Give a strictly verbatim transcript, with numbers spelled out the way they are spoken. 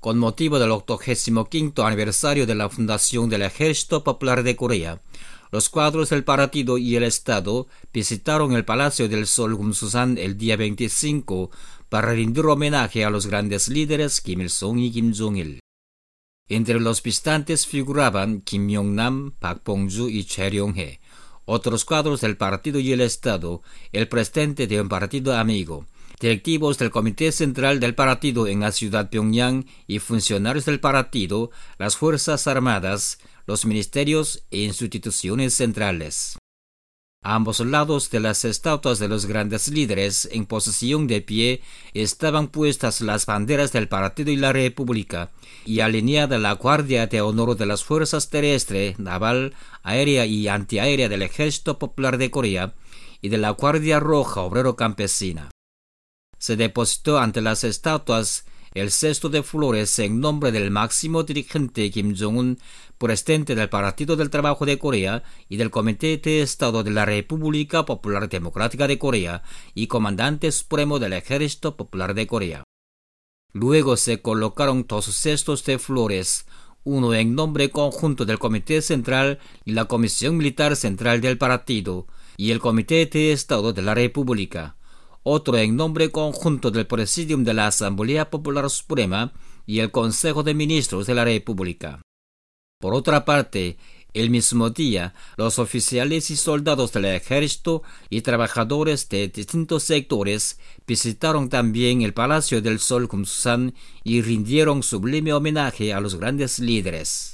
con motivo del octogésimo quinto aniversario de la fundación del Ejército Popular de Corea, los cuadros del partido y el Estado visitaron el Palacio del Sol Gumsusan el día veinticinco para rendir homenaje a los grandes líderes Kim Il-sung y Kim Jong-il. Entre los visitantes figuraban Kim Yong-nam, Park Bong-ju y Choi Ryong-hae. Otros cuadros del partido y el Estado, el presidente de un partido amigo, directivos del Comité Central del Partido en la ciudad de Pyongyang y funcionarios del partido, las Fuerzas Armadas, los ministerios e instituciones centrales. A ambos lados de las estatuas de los grandes líderes, en posición de pie, estaban puestas las banderas del Partido y la República, y alineada la Guardia de Honor de las Fuerzas Terrestre, Naval, Aérea y Antiaérea del Ejército Popular de Corea y de la Guardia Roja Obrero Campesina. Se depositó ante las estatuas el cesto de flores en nombre del máximo dirigente Kim Jong-un, presidente del Partido del Trabajo de Corea y del Comité de Estado de la República Popular Democrática de Corea y comandante supremo del Ejército Popular de Corea. Luego se colocaron dos cestos de flores, uno en nombre conjunto del Comité Central y la Comisión Militar Central del Partido y el Comité de Estado de la República, otro en nombre conjunto del Presidium de la Asamblea Popular Suprema y el Consejo de Ministros de la República. Por otra parte, el mismo día, los oficiales y soldados del ejército y trabajadores de distintos sectores visitaron también el Palacio del Sol Gumsusan y rindieron sublime homenaje a los grandes líderes.